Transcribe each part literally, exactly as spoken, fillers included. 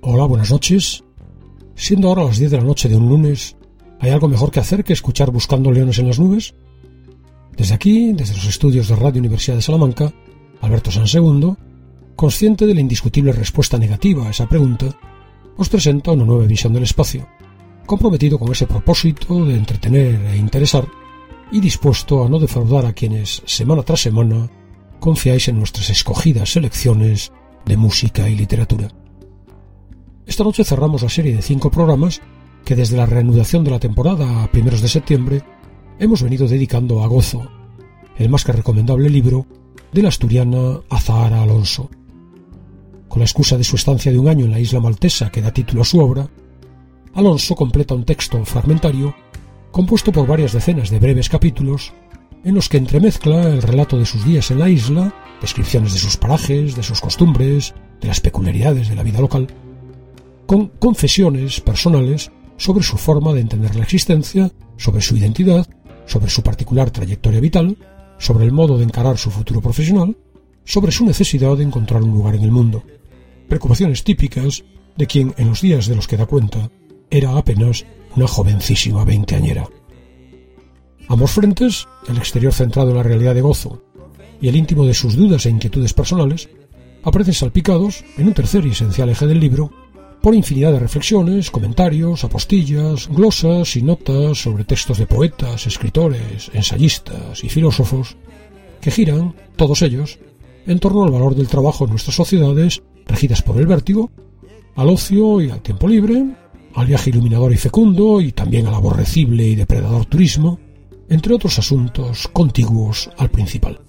Hola, buenas noches. Siendo ahora las diez de la noche de un lunes, ¿hay algo mejor que hacer que escuchar Buscando Leones en las Nubes? Desde aquí, desde los estudios de Radio Universidad de Salamanca, Alberto Sansegundo, consciente de la indiscutible respuesta negativa a esa pregunta, os presenta una nueva visión del espacio, comprometido con ese propósito de entretener e interesar y dispuesto a no defraudar a quienes, semana tras semana, confiáis en nuestras escogidas selecciones de música y literatura. Esta noche cerramos la serie de cinco programas que desde la reanudación de la temporada a primeros de septiembre hemos venido dedicando a Gozo, el más que recomendable libro de la asturiana Azahara Alonso. Con la excusa de su estancia de un año en la isla maltesa que da título a su obra, Alonso completa un texto fragmentario compuesto por varias decenas de breves capítulos en los que entremezcla el relato de sus días en la isla, descripciones de sus parajes, de sus costumbres, de las peculiaridades de la vida local, con confesiones personales sobre su forma de entender la existencia, sobre su identidad, sobre su particular trayectoria vital, sobre el modo de encarar su futuro profesional, sobre su necesidad de encontrar un lugar en el mundo. Preocupaciones típicas de quien, en los días de los que da cuenta, era apenas una jovencísima veinteañera. Ambos frentes, el exterior centrado en la realidad de Gozo y el íntimo de sus dudas e inquietudes personales, aparecen salpicados, en un tercer y esencial eje del libro, por infinidad de reflexiones, comentarios, apostillas, glosas y notas sobre textos de poetas, escritores, ensayistas y filósofos que giran, todos ellos, en torno al valor del trabajo en nuestras sociedades regidas por el vértigo, al ocio y al tiempo libre, al viaje iluminador y fecundo y también al aborrecible y depredador turismo, entre otros asuntos contiguos al principal.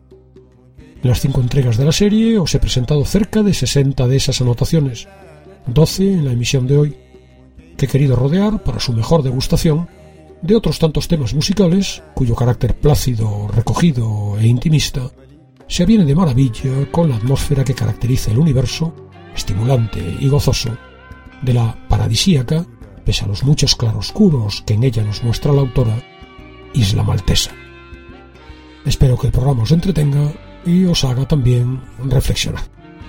En las cinco entregas de la serie os he presentado cerca de sesenta de esas anotaciones, doce en la emisión de hoy, que he querido rodear, para su mejor degustación, de otros tantos temas musicales cuyo carácter plácido, recogido e intimista se aviene de maravilla con la atmósfera que caracteriza el universo, estimulante y gozoso, de la paradisíaca, pese a los muchos claroscuros que en ella nos muestra la autora, Isla Maltesa. Espero que el programa os entretenga y os haga también reflexionar.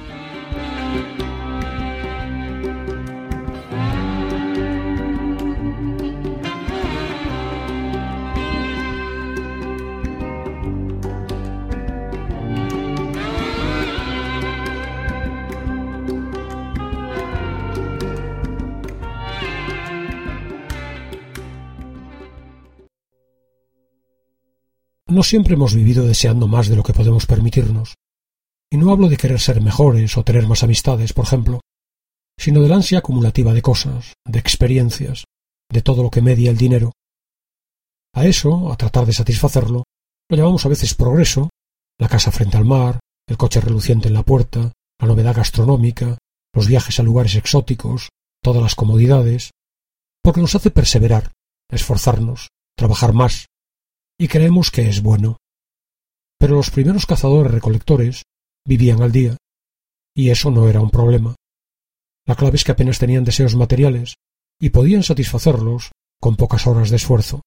No siempre hemos vivido deseando más de lo que podemos permitirnos. Y no hablo de querer ser mejores o tener más amistades, por ejemplo, sino del ansia acumulativa de cosas, de experiencias, de todo lo que media el dinero. A eso, a tratar de satisfacerlo, lo llamamos a veces progreso, la casa frente al mar, el coche reluciente en la puerta, la novedad gastronómica, los viajes a lugares exóticos, todas las comodidades, porque nos hace perseverar, esforzarnos, trabajar más, y creemos que es bueno. Pero los primeros cazadores-recolectores vivían al día, y eso no era un problema. La clave es que apenas tenían deseos materiales y podían satisfacerlos con pocas horas de esfuerzo.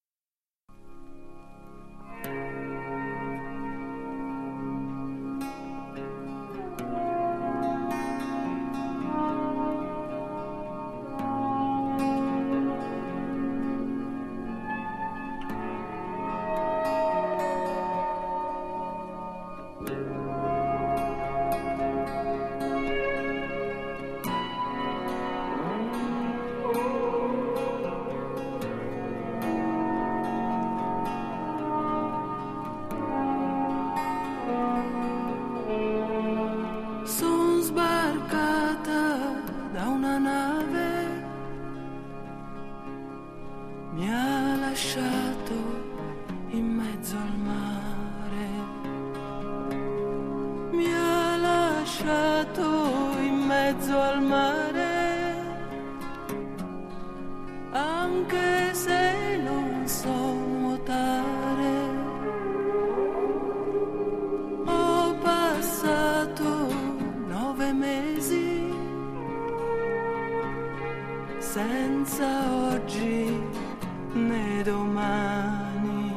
Senza oggi né domani,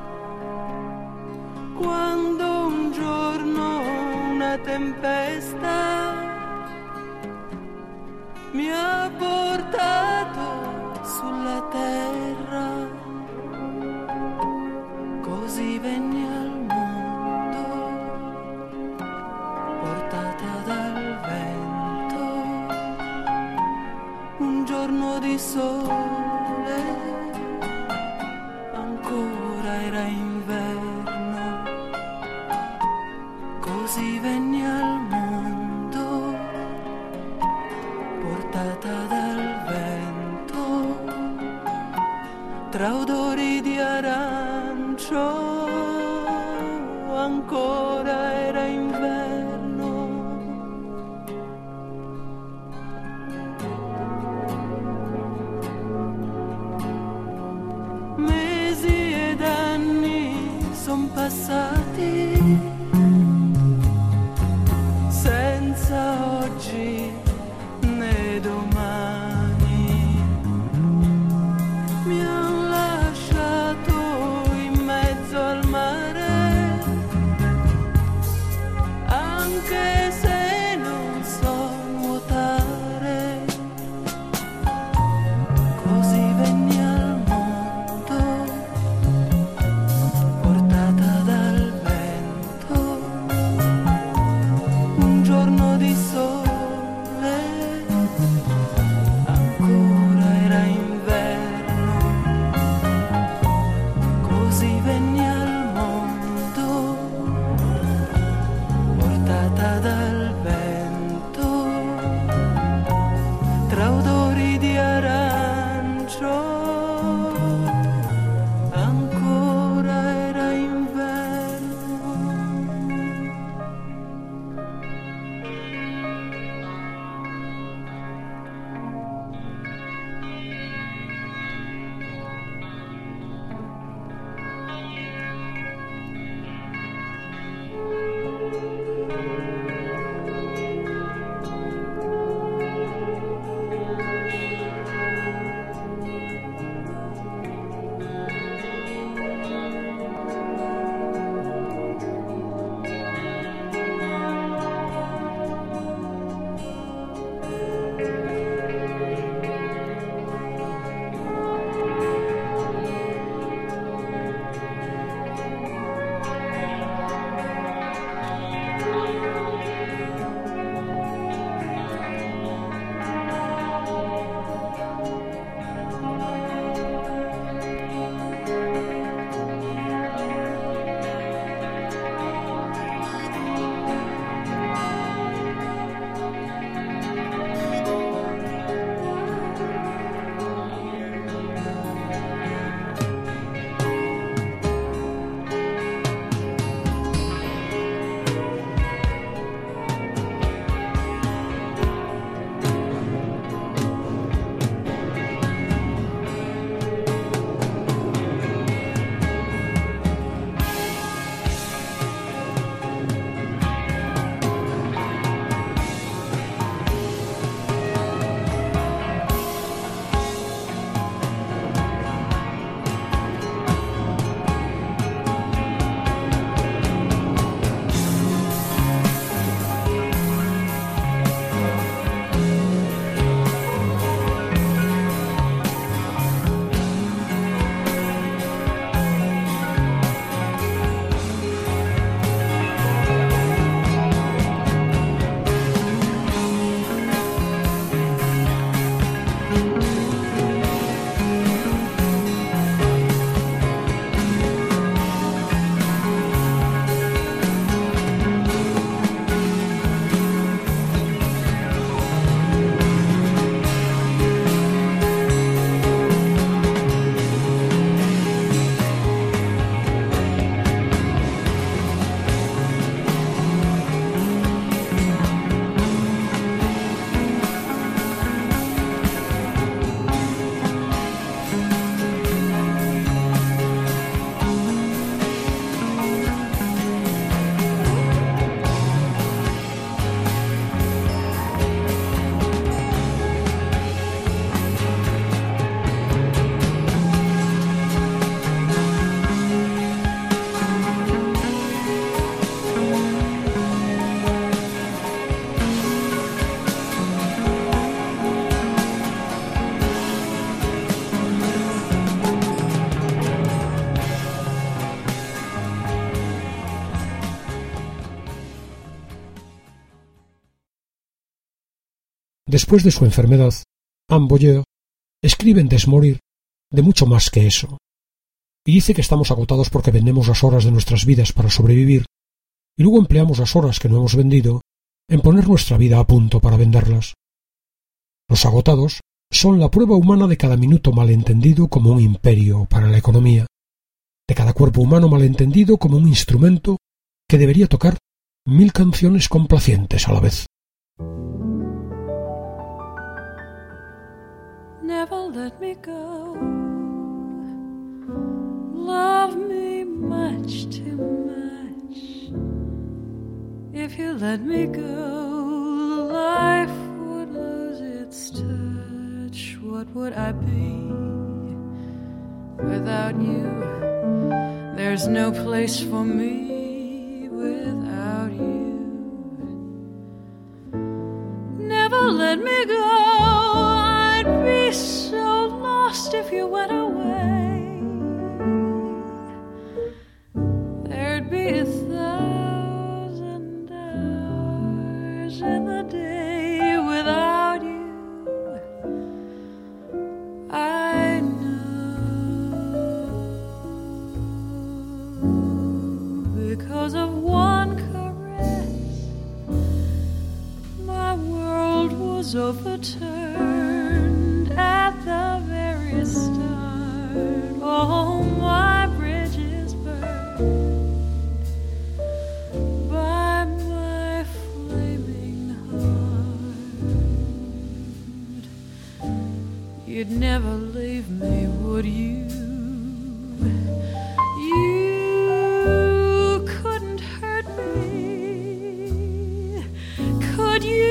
quando un giorno una tempesta mi ha portato sulla terra, così venni al mondo, portata dal vento, un giorno di sole, ancora era inverno, così venni al mondo, portata dal vento, tra odori di arancio, ancora era inverno. Mesi ed anni son passati senza oggi né domani, mi han lasciato in mezzo al mare, anche se non so nuotare, così venni al mondo, portata dal Después de su enfermedad, Anne Boyer escribe en Desmorir de mucho más que eso, y dice que estamos agotados porque vendemos las horas de nuestras vidas para sobrevivir, y luego empleamos las horas que no hemos vendido en poner nuestra vida a punto para venderlas. Los agotados son la prueba humana de cada minuto malentendido como un imperio para la economía, de cada cuerpo humano malentendido como un instrumento que debería tocar mil canciones complacientes a la vez. Never let me go. Love me much too much. If you let me go, life would lose its touch. What would I be without you? There's no place for me without you. Never let me go. I'd be so lost if you went away. There'd be a thousand hours in the day without you. I know, because of one caress, my world was overturned at the very start. Oh, my bridges burned by my flaming heart. You'd never leave me, would you? You couldn't hurt me, could you?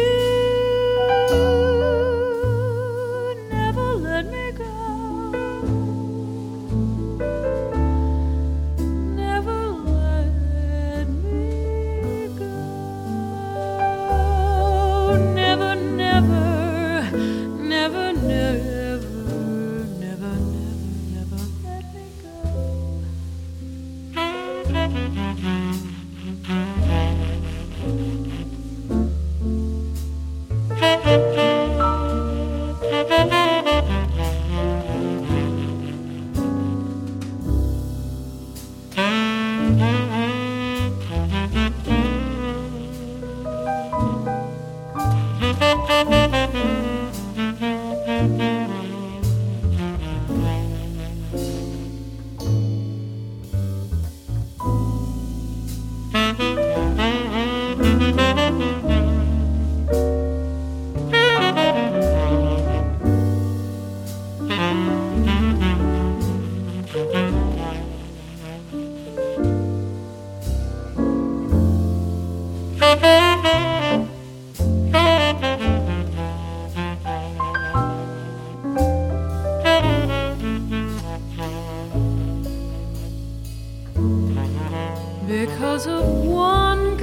Because of one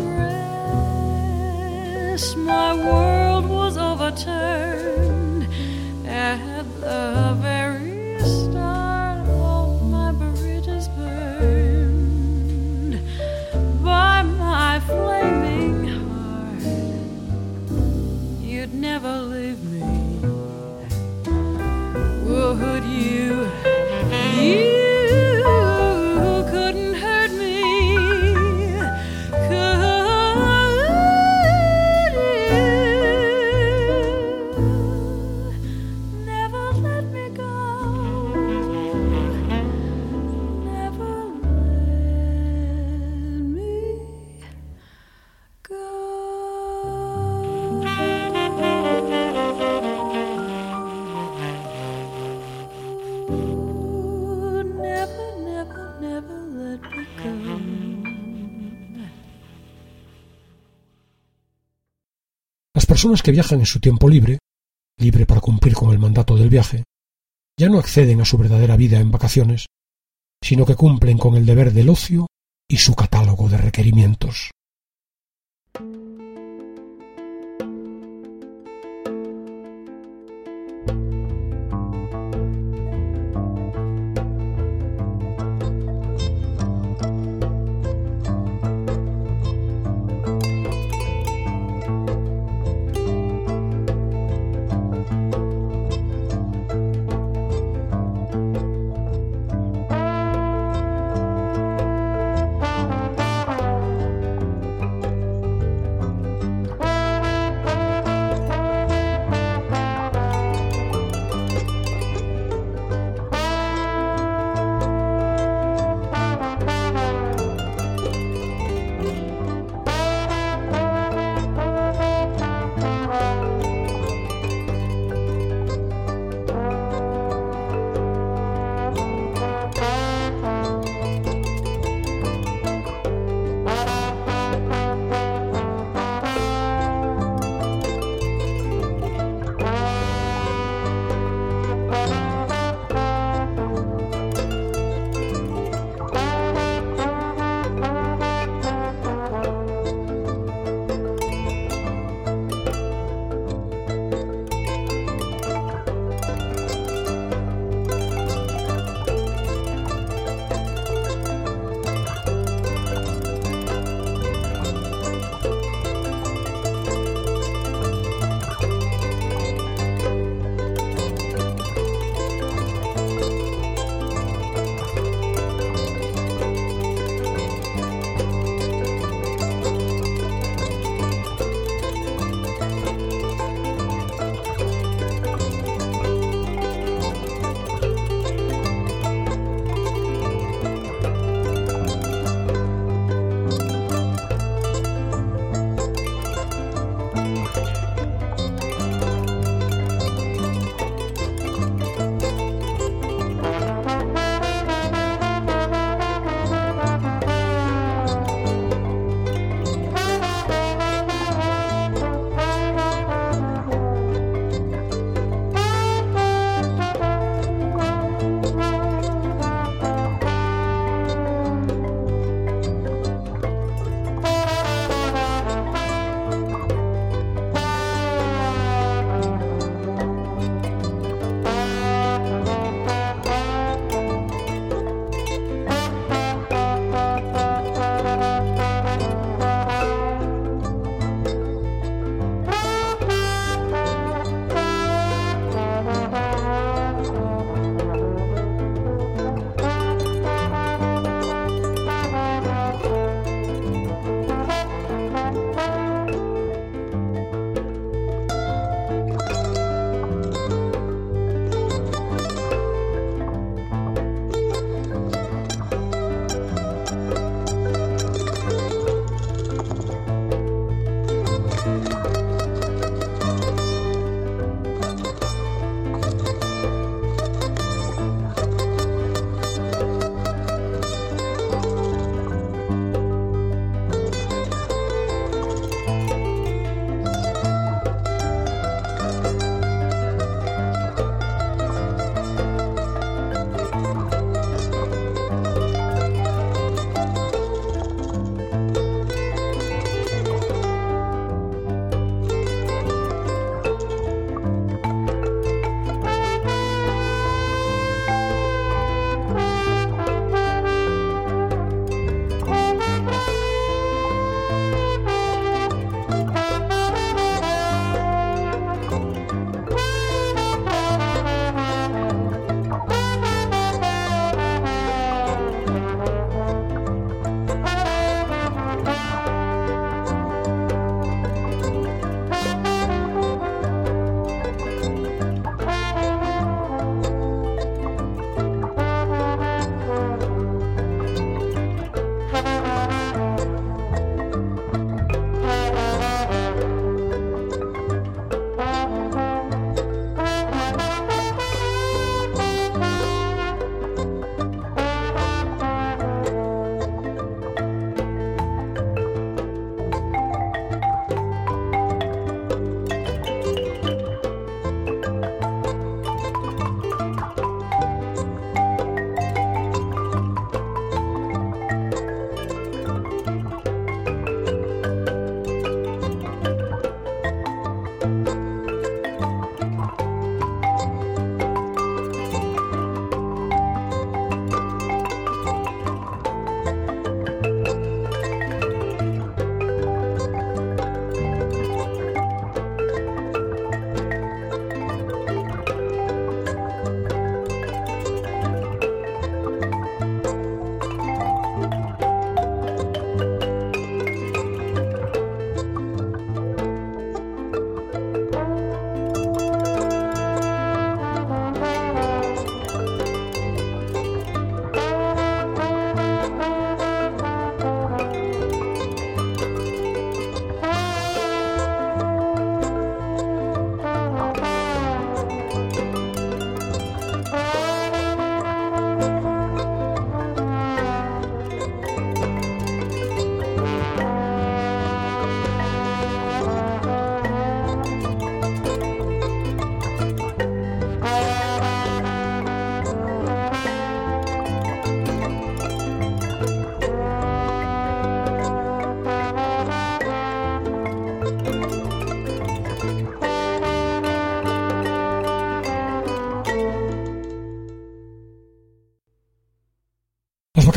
caress, my world was overturned at the very start. All my bridges burned by my flaming heart. You'd never leave me, would you? You Las personas que viajan en su tiempo libre, libre para cumplir con el mandato del viaje, ya no acceden a su verdadera vida en vacaciones, sino que cumplen con el deber del ocio y su catálogo de requerimientos.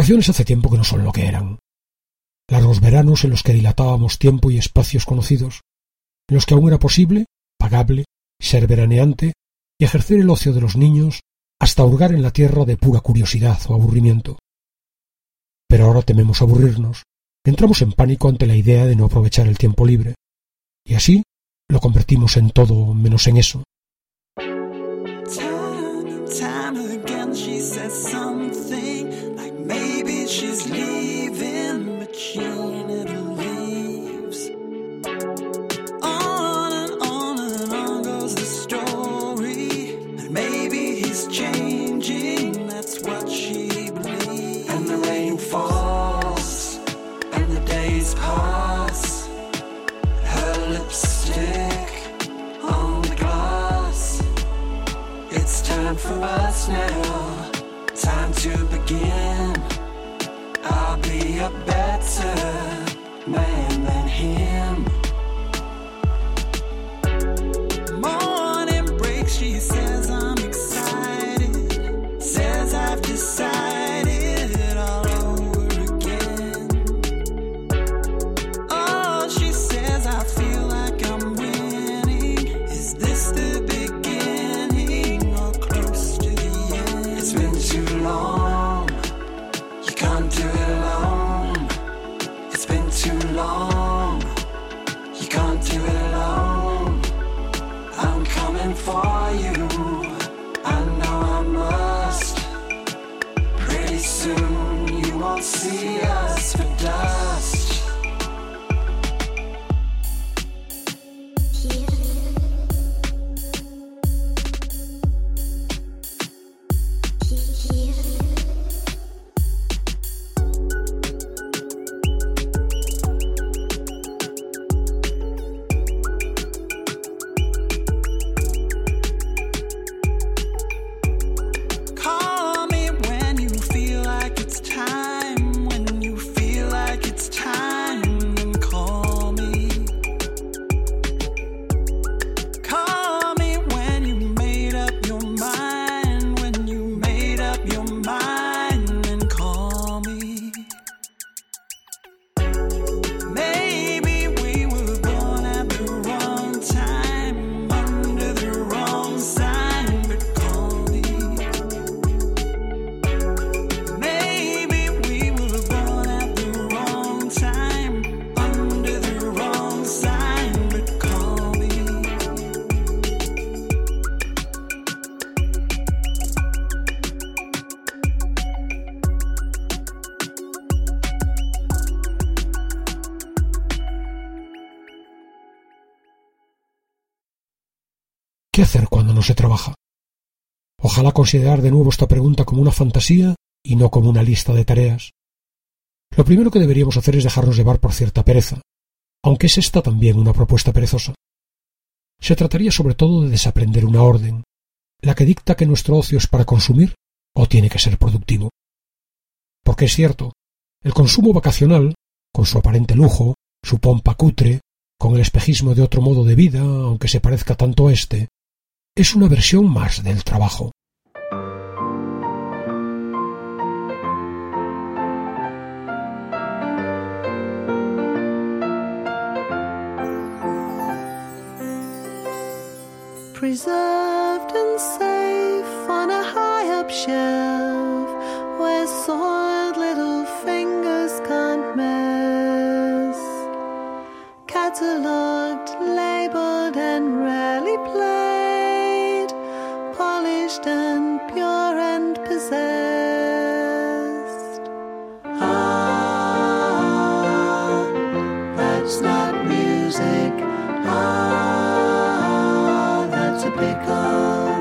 vacaciones hace tiempo que no son lo que eran. Largos veranos en los que dilatábamos tiempo y espacios conocidos, en los que aún era posible, pagable, ser veraneante y ejercer el ocio de los niños hasta hurgar en la tierra de pura curiosidad o aburrimiento. Pero ahora tememos aburrirnos, entramos en pánico ante la idea de no aprovechar el tiempo libre, y así lo convertimos en todo menos en eso. For us now, time to begin. I'll be a better man than him. Morning break, she says I'm excited, says I've decided all over again. Oh, she says I feel like I'm winning. Is this the long? You can't do it alone. It's been too long. You can't do it alone. I'm coming for you. I know I must. Pretty soon you won't see us for dust. ¿Qué hacer cuando no se trabaja? Ojalá considerar de nuevo esta pregunta como una fantasía y no como una lista de tareas. Lo primero que deberíamos hacer es dejarnos llevar por cierta pereza, aunque es esta también una propuesta perezosa. Se trataría sobre todo de desaprender una orden, la que dicta que nuestro ocio es para consumir o tiene que ser productivo. Porque es cierto, el consumo vacacional, con su aparente lujo, su pompa cutre, con el espejismo de otro modo de vida, aunque se parezca tanto a este, es una versión más del trabajo. Preserved and safe on a high up shelf where soiled little fingers can't mess. Catalogued, labeled and rarely played, polished and pure and possessed. Ah, that's not music. Ah, that's a pickle.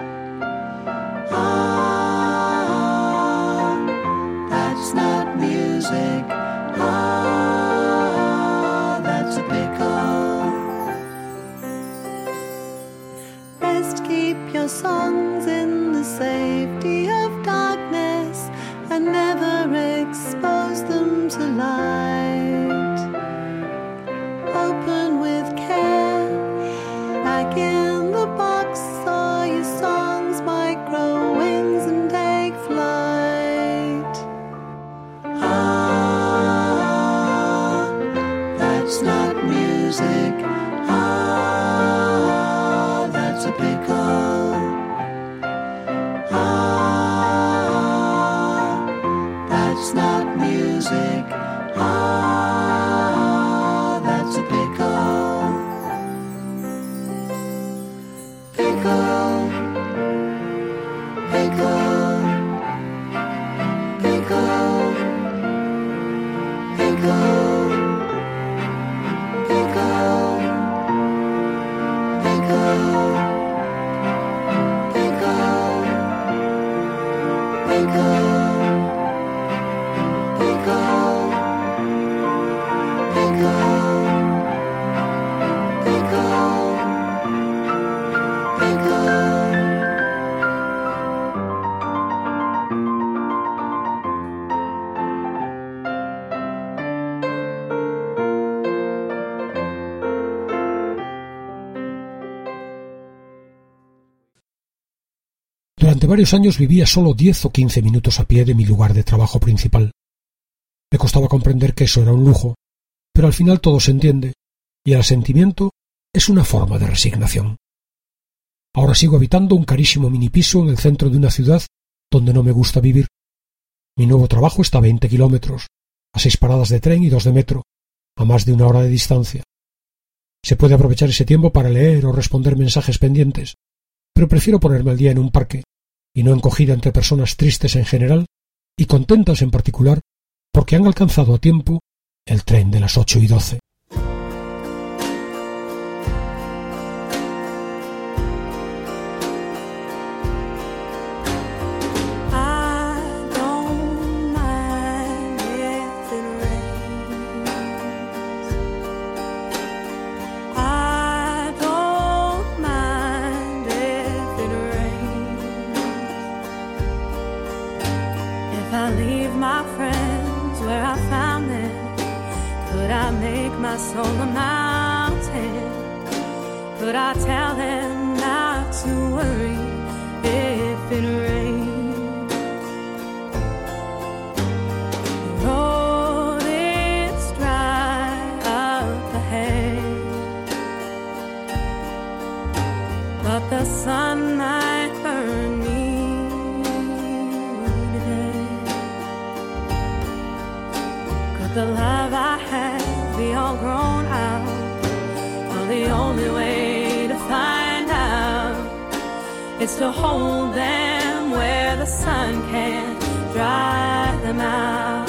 Ah, that's not music. Ah, that's a pickle. Best keep your songs in the safety of darkness and never expose them to light. Open with care, back in the box, or your songs might grow wings and take flight. Durante varios años vivía solo diez o quince minutos a pie de mi lugar de trabajo principal. Me costaba comprender que eso era un lujo, pero al final todo se entiende, y el asentimiento es una forma de resignación. Ahora sigo habitando un carísimo minipiso en el centro de una ciudad donde no me gusta vivir. Mi nuevo trabajo está a veinte kilómetros, a seis paradas de tren y dos de metro, a más de una hora de distancia. Se puede aprovechar ese tiempo para leer o responder mensajes pendientes, pero prefiero ponerme al día en un parque, y no encogida entre personas tristes en general y contentas en particular porque han alcanzado a tiempo el tren de las ocho y doce. My soul a mountain, but I tell them not to worry if it rains. The road is dry up ahead, but the sun might burn me to death. Could the love I had be all grown out? Well, the only way to find out is to hold them where the sun can't dry them out.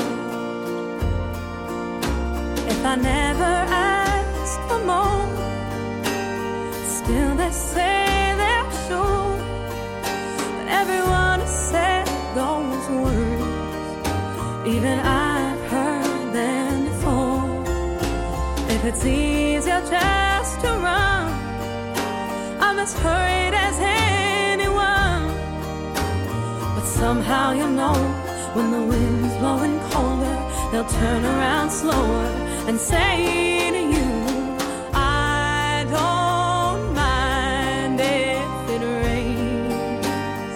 If I never ask for more, still they say they're sure. But everyone has said those words, even I've heard them before. If it's easier just to run, I'm as hurried as anyone. But somehow you'll know when the wind's blowing colder, they'll turn around slower and say to you, I don't mind if it rains.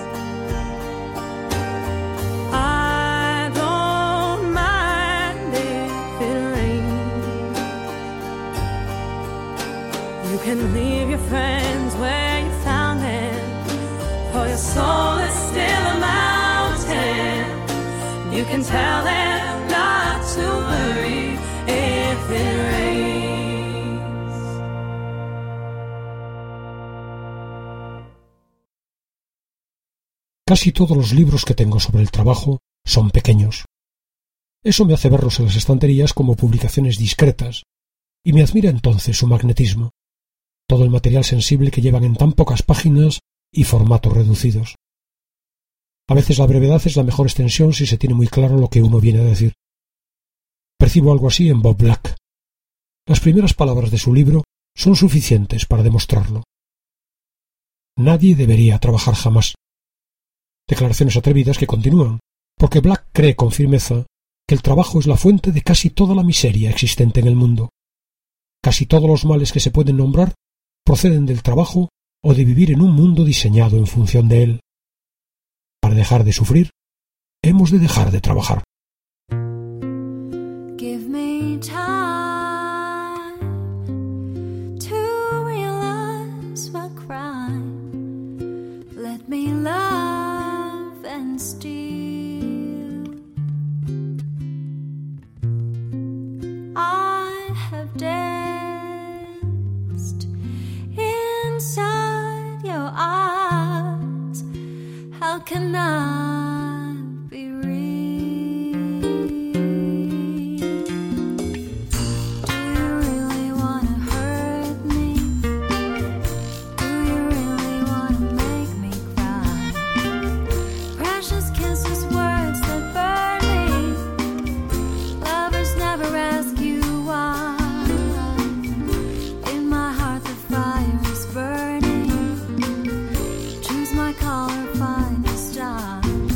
I don't mind if it rains. You can leave your friends where you found them, for your soul is still a mountain. You can tell them not to worry if it rains. Casi todos los libros que tengo sobre el trabajo son pequeños. Eso me hace verlos en las estanterías como publicaciones discretas, y me admira entonces su magnetismo, todo el material sensible que llevan en tan pocas páginas y formatos reducidos. A veces la brevedad es la mejor extensión si se tiene muy claro lo que uno viene a decir. Percibo algo así en Bob Black. Las primeras palabras de su libro son suficientes para demostrarlo. Nadie debería trabajar jamás. Declaraciones atrevidas que continúan, porque Black cree con firmeza que el trabajo es la fuente de casi toda la miseria existente en el mundo. Casi todos los males que se pueden nombrar proceden del trabajo o de vivir en un mundo diseñado en función de él. Para dejar de sufrir, hemos de dejar de trabajar. Give me time to realize my crime. Let me love and steal. I have danced inside your eyes. How can I be real? Do you really want to hurt me? Do you really want to make me cry? Precious kisses, words that burn me. Lovers never ask you why. In my heart the fire is burning. Choose my color, find a star.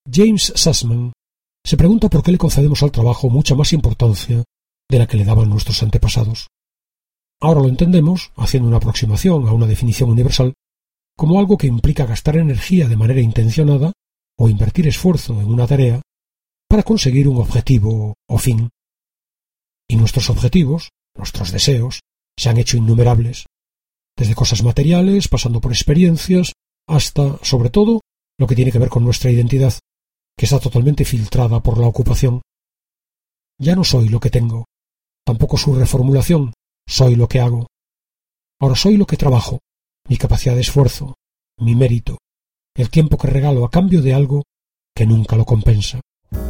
James Sussman se pregunta por qué le concedemos al trabajo mucha más importancia de la que le daban nuestros antepasados. Ahora lo entendemos, haciendo una aproximación a una definición universal, como algo que implica gastar energía de manera intencionada o invertir esfuerzo en una tarea para conseguir un objetivo o fin. Y nuestros objetivos, nuestros deseos, se han hecho innumerables, desde cosas materiales, pasando por experiencias, hasta, sobre todo, lo que tiene que ver con nuestra identidad, que está totalmente filtrada por la ocupación. Ya no soy lo que tengo, tampoco su reformulación, soy lo que hago. Ahora soy lo que trabajo, mi capacidad de esfuerzo, mi mérito, el tiempo que regalo a cambio de algo que nunca lo compensa.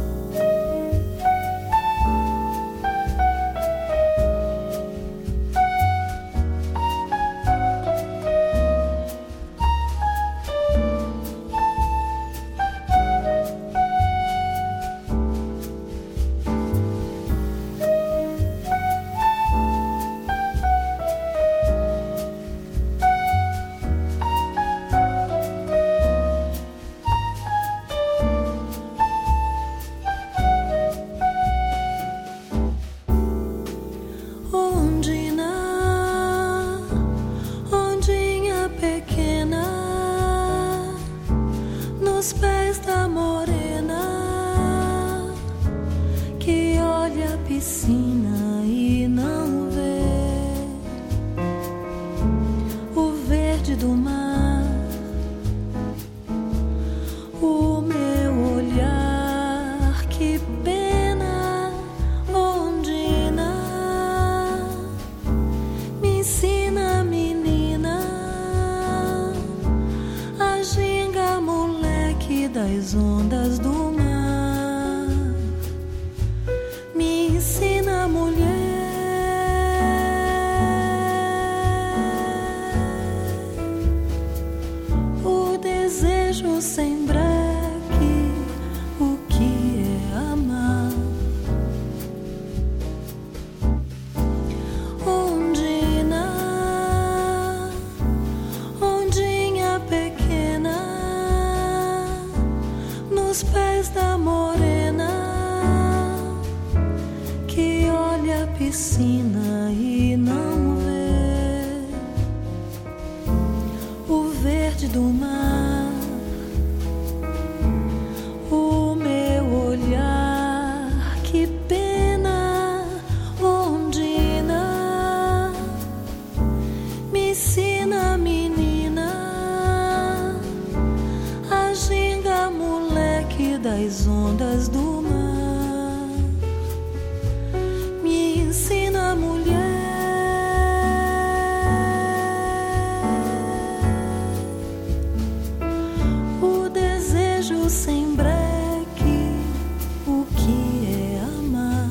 Das ondas do mar, me ensina, mulher, o desejo sem breque, o que é amar. Ondina, ondinha pequena, nos pés da morena, que olha a piscina e não vê o verde do mar, o meu olhar, que pena, ondina, me ensina, menina, a ginga, moleque das ondas do mar, me ensina, mulher, o desejo sem breque, o que é amar.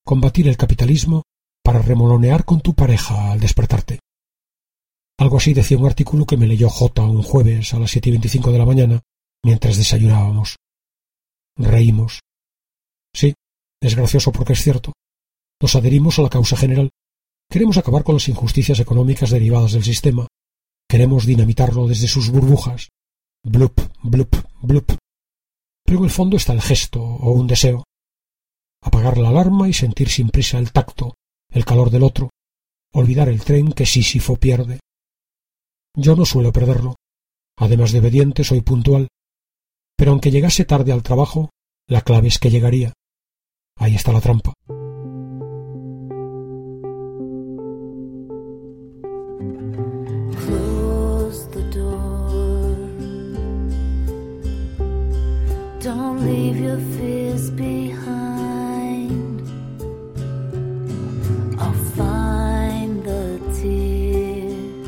combatir el capitalismo para remolonear con tu pareja al despertarte. Algo así decía un artículo que me leyó J un jueves a las siete y veinticinco de la mañana mientras desayunábamos. Reímos. Sí, es gracioso porque es cierto. Nos adherimos a la causa general. Queremos acabar con las injusticias económicas derivadas del sistema. Queremos dinamitarlo desde sus burbujas. Blup, blup, blup. Pero en el fondo está el gesto o un deseo. Apagar la alarma y sentir sin prisa el tacto, el calor del otro. Olvidar el tren que Sísifo pierde. Yo no suelo perderlo. Además de obediente, soy puntual. Pero aunque llegase tarde al trabajo, la clave es que llegaría. Ahí está la trampa. Close the door. Don't leave your fears behind. I'll find the tears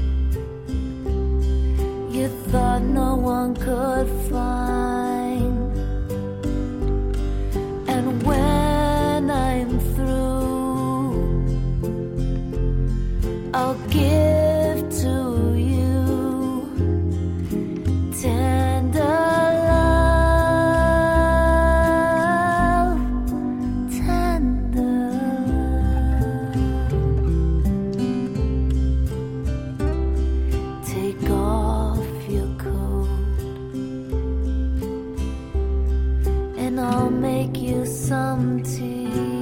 you thought no one could find. And when I'm through, I'll give to you tender love, tender love. Take off your coat and I'll make you some tea.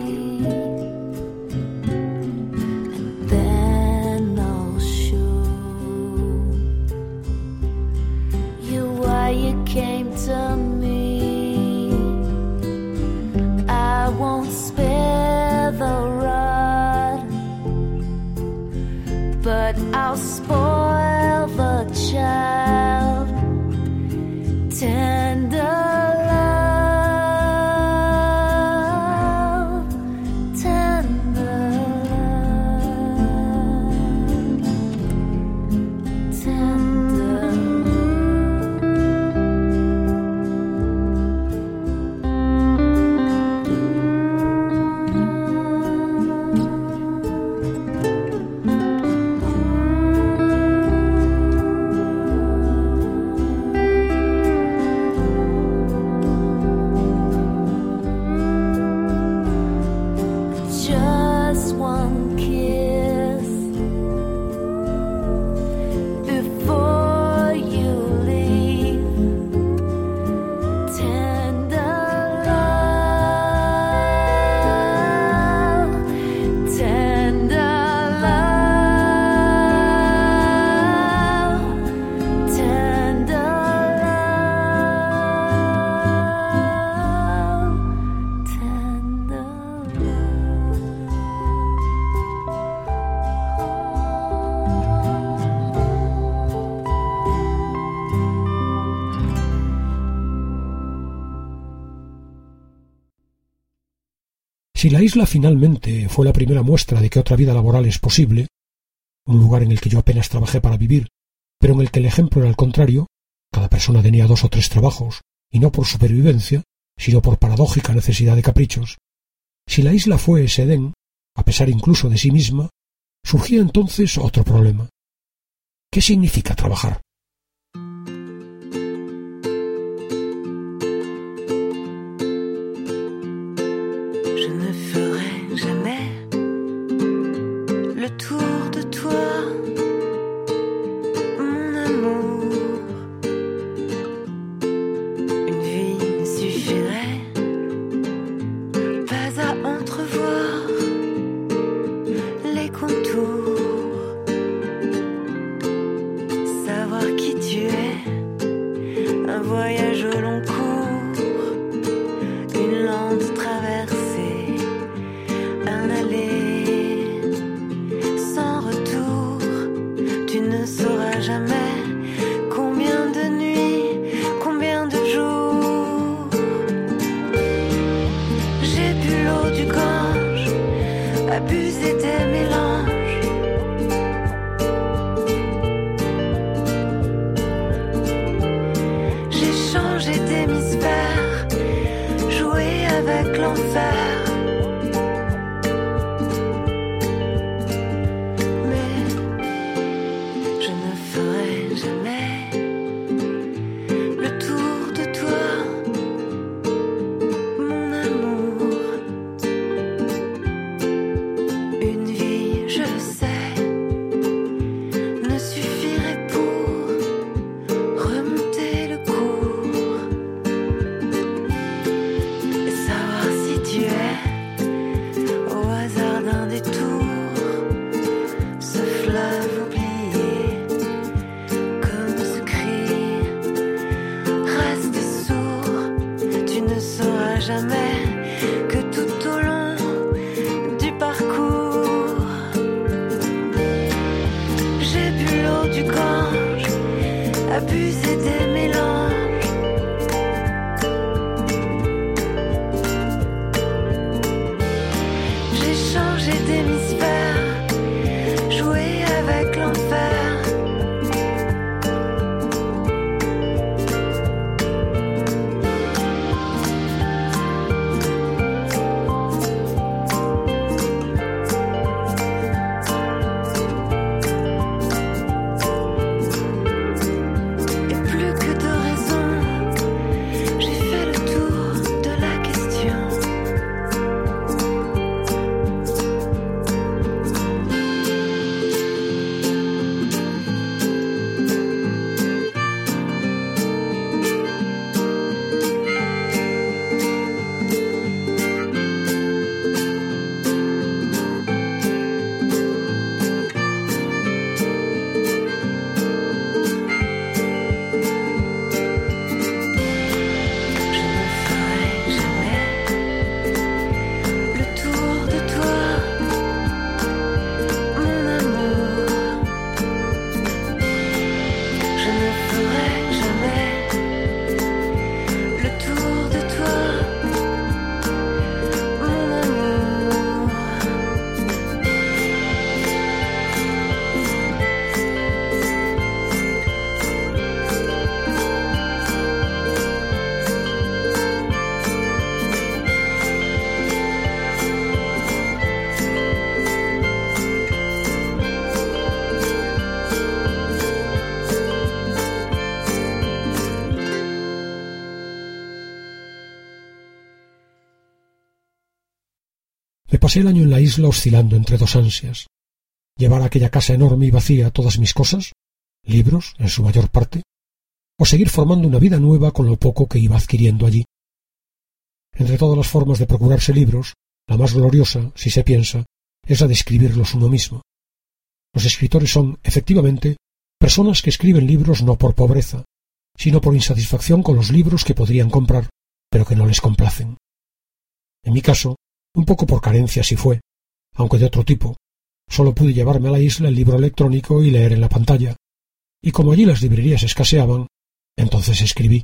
Came to me. I won't spare the rod, but I'll spoil the child. Tender love, tender love, tender love. Just one kiss before you leave. Tender love, tender love, tender love, tender Si la isla finalmente fue la primera muestra de que otra vida laboral es posible, un lugar en el que yo apenas trabajé para vivir, pero en el que el ejemplo era el contrario, cada persona tenía dos o tres trabajos, y no por supervivencia, sino por paradójica necesidad de caprichos. Si la isla fue ese Edén, a pesar incluso de sí misma, surgía entonces otro problema. ¿Qué significa trabajar? Je ne ferai jamais le tour de toi, mon amour. Une vie ne suffirait pas à entrevoir les contours, savoir qui tu es, un voyage au long cours, une lente traversée, un aller sans retour. Tu ne sauras jamais combien de nuits, combien de jours j'ai bu l'eau du Gange, abusé des mélanges. J'ai changé d'hémisphère, joué avec l'enfer. jamais que tout au long du parcours, j'ai bu l'eau du Gange, abusé des mélanges. J'ai changé d'hémisphère, joué avec l'enfer. Me pasé el año en la isla oscilando entre dos ansias: llevar a aquella casa enorme y vacía todas mis cosas, libros en su mayor parte, o seguir formando una vida nueva con lo poco que iba adquiriendo allí. Entre todas las formas de procurarse libros, la más gloriosa, si se piensa, es la de escribirlos uno mismo. Los escritores son, efectivamente, personas que escriben libros no por pobreza, sino por insatisfacción con los libros que podrían comprar, pero que no les complacen. En mi caso, un poco por carencia sí fue, aunque de otro tipo. Solo pude llevarme a la isla el libro electrónico y leer en la pantalla, y como allí las librerías escaseaban, entonces escribí.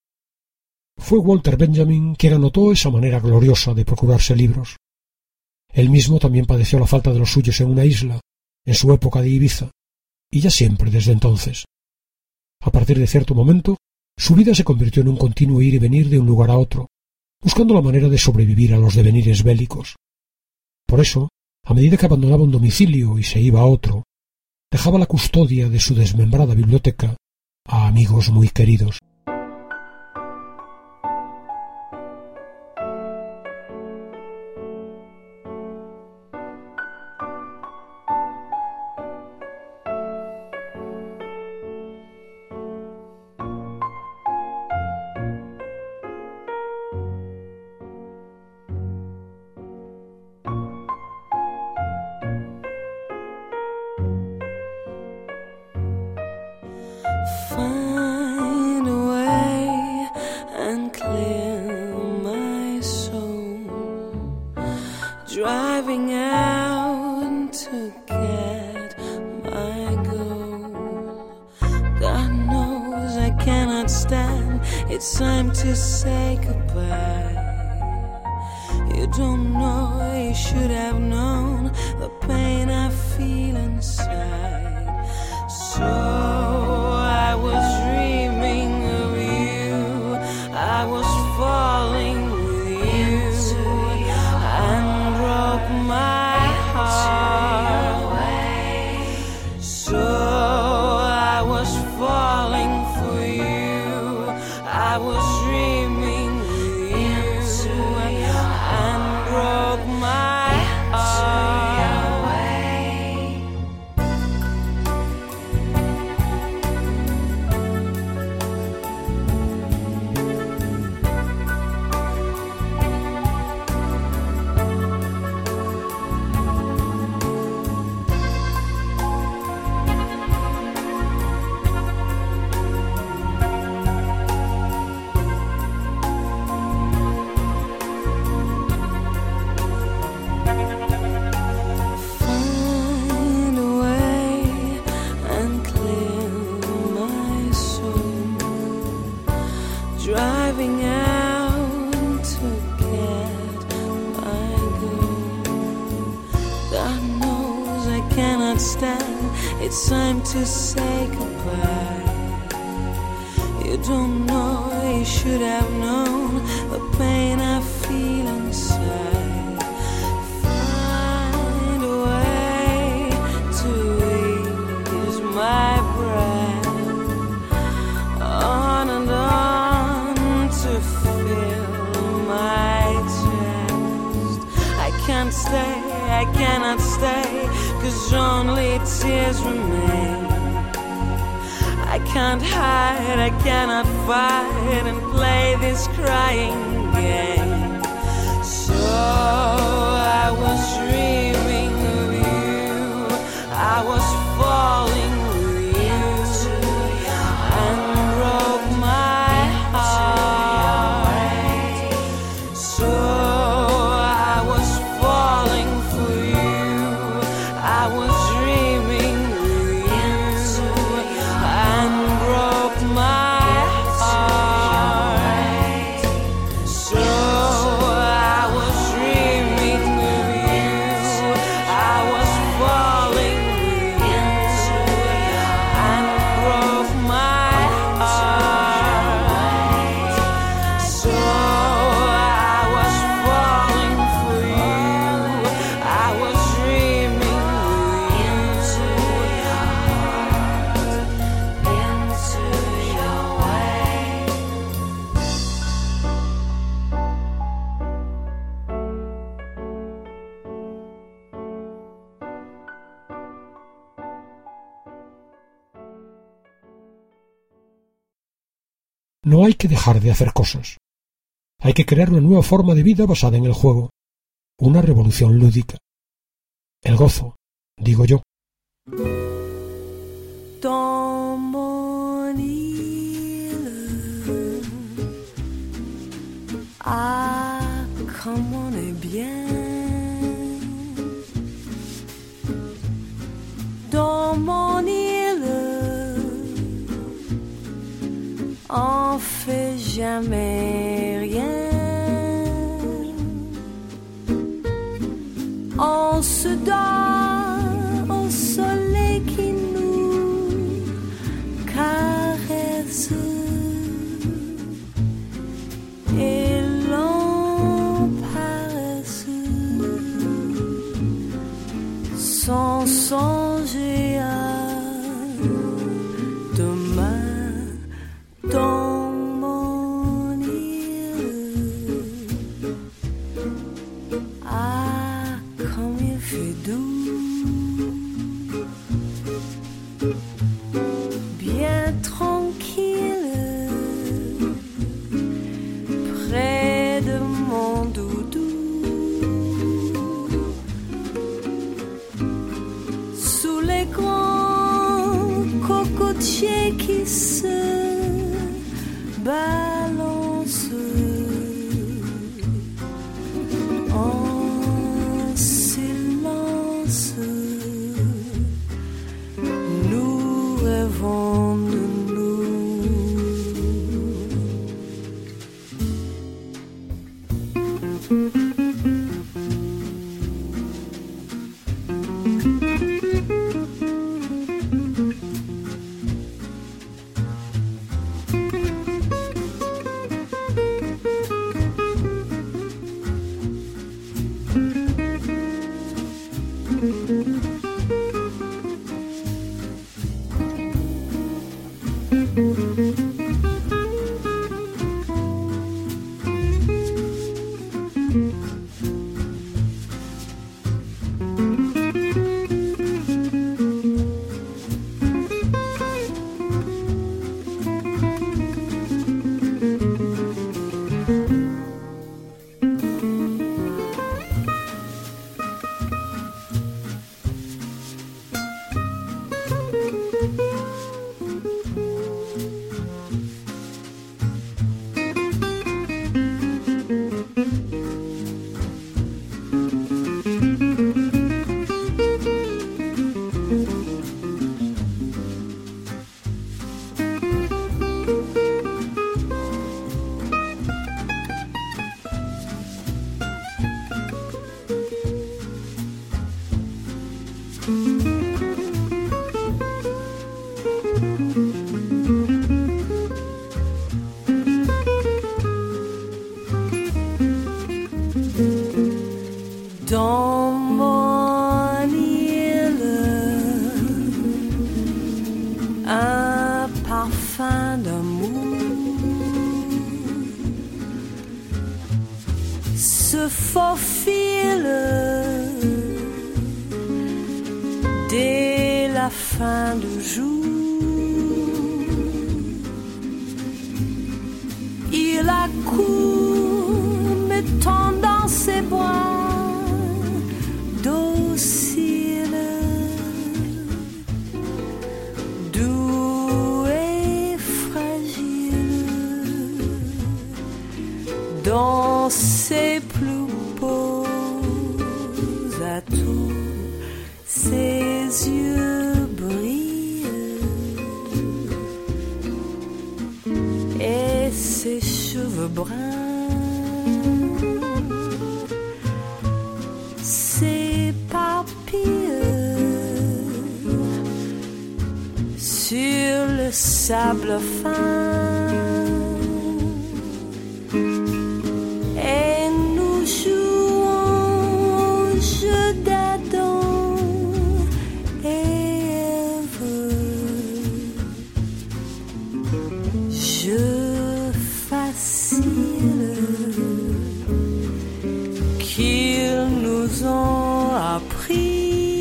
Fue Walter Benjamin quien anotó esa manera gloriosa de procurarse libros. Él mismo también padeció la falta de los suyos en una isla, en su época de Ibiza, y ya siempre desde entonces. A partir de cierto momento, su vida se convirtió en un continuo ir y venir de un lugar a otro, buscando la manera de sobrevivir a los devenires bélicos. Por eso, a medida que abandonaba un domicilio y se iba a otro, dejaba la custodia de su desmembrada biblioteca a amigos muy queridos. Find a way and clear my soul, driving out to get my goal. God knows I cannot stand, it's time to say goodbye. You don't know, you should have known the pain I feel inside. So I was dreaming of you, I was falling with you, and broke my heart. So I was falling for you, I was dreaming with you, and broke my heart. it's time to say goodbye. You don't know, you should have known the pain I feel inside. Find a way to ease my breath, on and on to fill my chest. I can't stay, I cannot stay, 'cause only tears remain. I can't hide, I cannot fight and play this crying game. So I was dreaming of you, I was falling with you, and broke my heart. So I was falling for you, I was dreaming with you, and broke my heart. So I was dreaming with you, I was falling with you, and broke my heart. So I was falling for you, I was dreaming with you, into your way. No hay que dejar de hacer cosas. Hay que crear una nueva forma de vida basada en el juego. Una revolución lúdica. El gozo, digo yo. Dans mon île, ah, comme on est bien. Dans mon île, on fait jamais rien. On se dort au soleil qui nous caresse et l'on passe sans songer à demain dans mon île. Ah, comme il fait doux, bien tranquille, près de mon doudou, sous les grands cocotiers qui se balancent en silence. Nous rêvons de nous. Dans mon île, un parfum d'amour se faufile dès la fin du jour. Il accourt, mettant dans ses bras docile, doux et fragile, dans ses plus beaux atours, ses yeux brillent et ses cheveux bruns. Sur le sable fin, et nous jouons au jeu d'Adam et Ève, jeu facile qu'ils nous ont appris.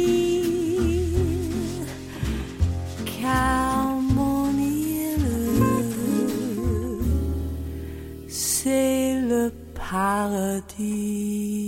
C'est le paradis.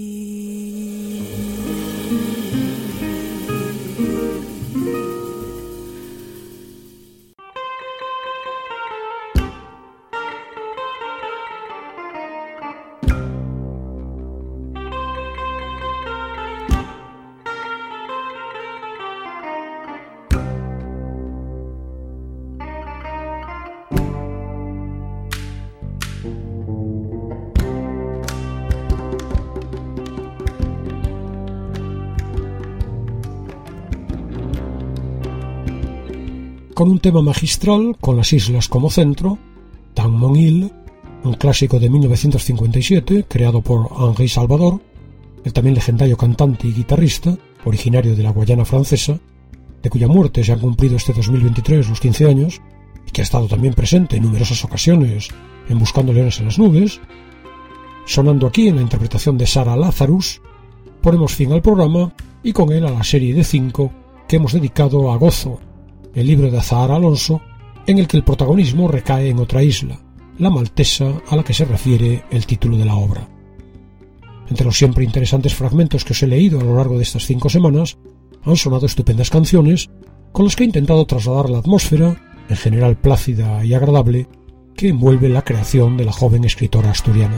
Con un tema magistral, con las islas como centro, Dans mon île, un clásico de mil novecientos cincuenta y siete, creado por Henri Salvador, el también legendario cantante y guitarrista, originario de la Guayana francesa, de cuya muerte se han cumplido este dos mil veintitrés los quince años, y que ha estado también presente en numerosas ocasiones en Buscando Leones en las Nubes. Sonando aquí en la interpretación de Sara Lazarus, ponemos fin al programa y con él a la serie de cinco que hemos dedicado a Gozo, el libro de Azahar Alonso, en el que el protagonismo recae en otra isla, la maltesa a la que se refiere el título de la obra. Entre los siempre interesantes fragmentos que os he leído a lo largo de estas cinco semanas, han sonado estupendas canciones con las que he intentado trasladar la atmósfera, en general plácida y agradable, que envuelve la creación de la joven escritora asturiana.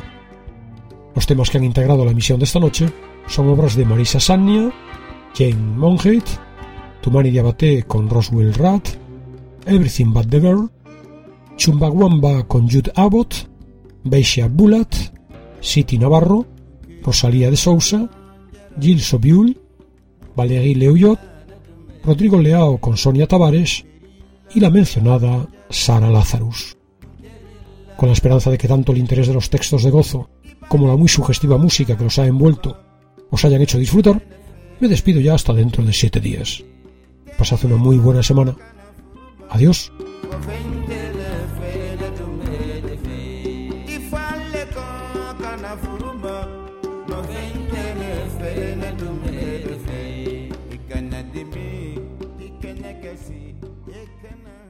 Los temas que han integrado la emisión de esta noche son obras de Marisa Sanya, Jane Monheit, Tumani Diabaté con Roswell Ratt, Everything But The Girl, Chumbawamba con Jude Abbott, Beisha Bulat, Siti Navarro, Rosalía de Sousa, Gilles Sobiul, Valérie Leuyot, Rodrigo Leao con Sonia Tavares y la mencionada Sara Lazarus. Con la esperanza de que tanto el interés de los textos de Gozo como la muy sugestiva música que los ha envuelto os hayan hecho disfrutar, me despido ya hasta dentro de siete días. Pasad una muy buena semana. Adiós. Can